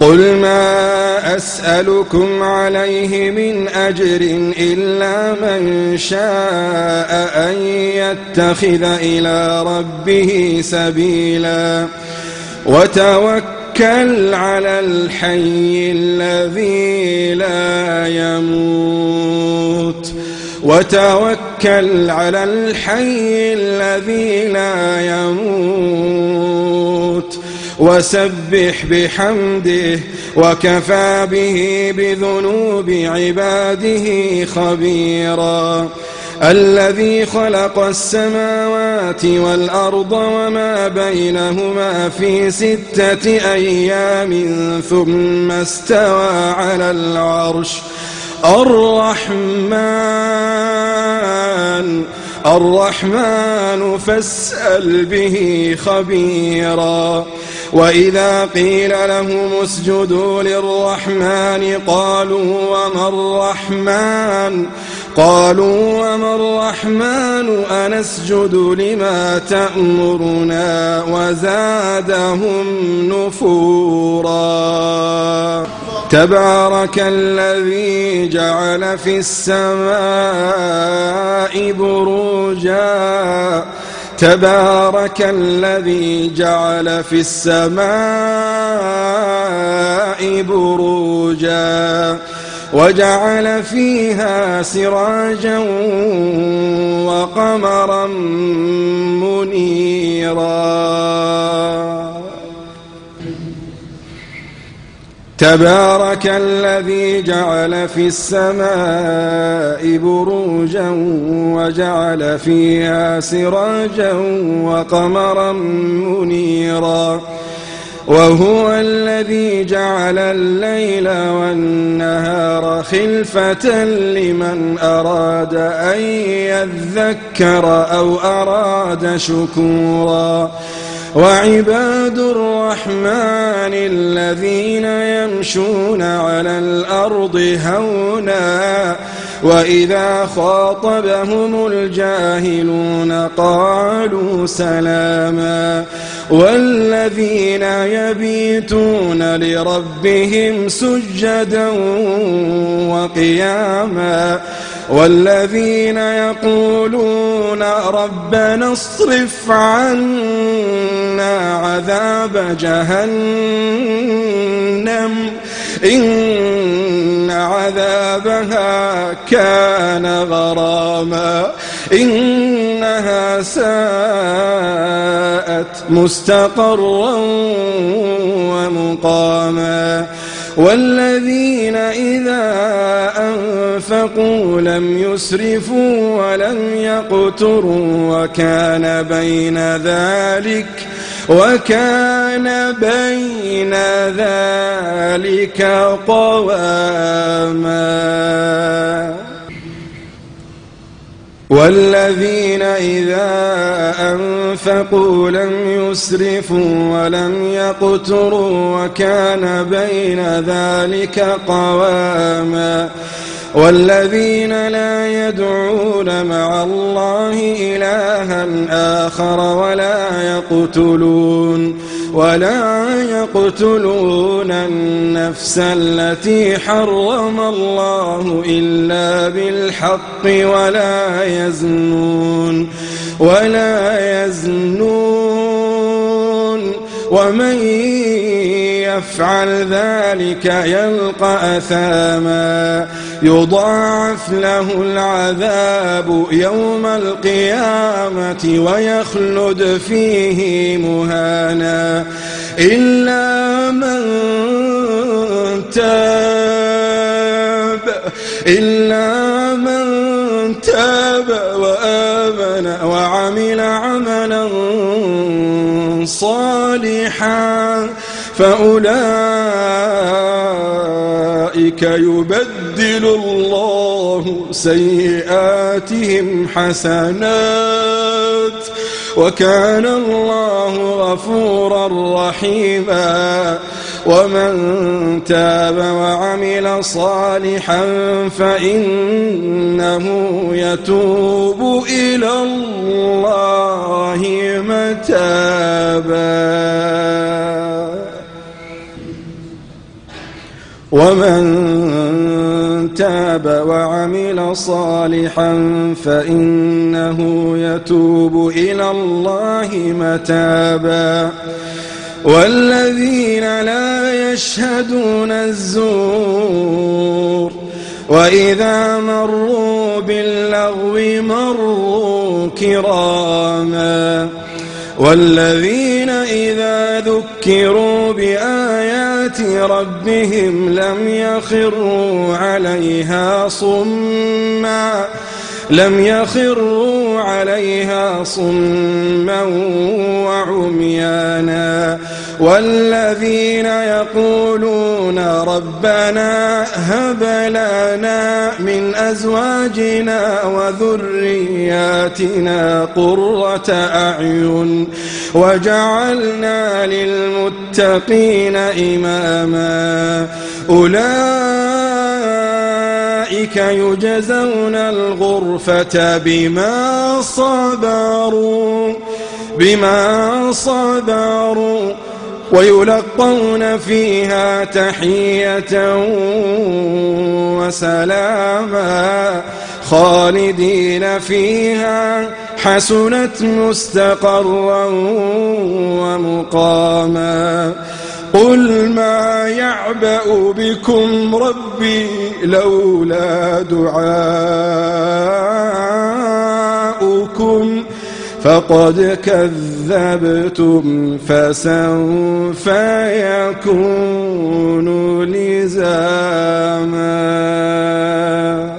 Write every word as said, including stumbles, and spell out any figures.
قل ما أسألكم عليه من أجر إلا من شاء أن يتخذ إلى ربه سبيلا وتوكل على الحي الذي لا يموت وتوكل على الحي الذي لا يموت وسبح بحمده وكفى به بذنوب عباده خبيرا الذي خلق السماوات والأرض وما بينهما في ستة أيام ثم استوى على العرش الرحمن الرحمن فاسأل به خبيرا وإذا قيل لهم اسجدوا للرحمن قالوا وما الرحمن قالوا وما الرحمن أنسجد لما تأمرنا وزادهم نفورا تبارك الذي جعل في السماء بروجا تبارك الذي جعل في السماء بروجا وجعل فيها سراجا وقمرا منيرا تبارك الذي جعل في السماء بروجا وجعل فيها سراجا وقمرا منيرا وهو الذي جعل الليل والنهار خلفة لمن أراد أن يذكر أو أراد شكورا وعباد الرحمن الذين يمشون على الأرض هونا وإذا خاطبهم الجاهلون قالوا سلاما والذين يبيتون لربهم سجدا وقياما والذين يقولون ربنا اصرف عنا عذاب جهنم إن عذابها كان غراما إنها ساءت مستقرا ومقاما والذين إذا أنفقوا لم يسرفوا ولم يقتروا وكان بين ذلك وكان بين ذلك قواما والذين إذا أنفقوا لم يسرفوا ولم يقتروا وكان بين ذلك قواما والذين لا يدعون مع الله إلها آخر ولا يقتلون ولا يقتلون النفس التي حرم الله إلا بالحق ولا يزنون ولا يزنون ومن يفعل ذلك يلقى أثاما يضاعف له العذاب يوم القيامة ويخلد فيه مهانا إلا من تاب إلا من تاب وآمن وعمل عملا صالحا فأولئك يبدل الله سيئاتهم حسنات وكان الله غفورا رحيما ومن تاب وعمل صالحا فإنه يتوب إلى الله متابا ومن تاب وعمل صالحا فإنه يتوب إلى الله متابا والذين لا يشهدون الزور وإذا مروا باللغو مروا كراما والذين إذا ذكروا بآيات ربهم لم يخروا عليها صما لم يخروا عليها صما وعميانا والذين يقولون ربنا هب لنا من أزواجنا وذرياتنا قرة أعين وجعلنا للمتقين إماما أولئك يجزون الغرفة بما صبروا بما صبروا ويلقون فيها تحية وسلاما خالدين فيها حسنت مستقرا ومقاما قل ما يعبأ بكم ربي لولا دعاؤكم فقد كذبتم فسوف يكون لزاما.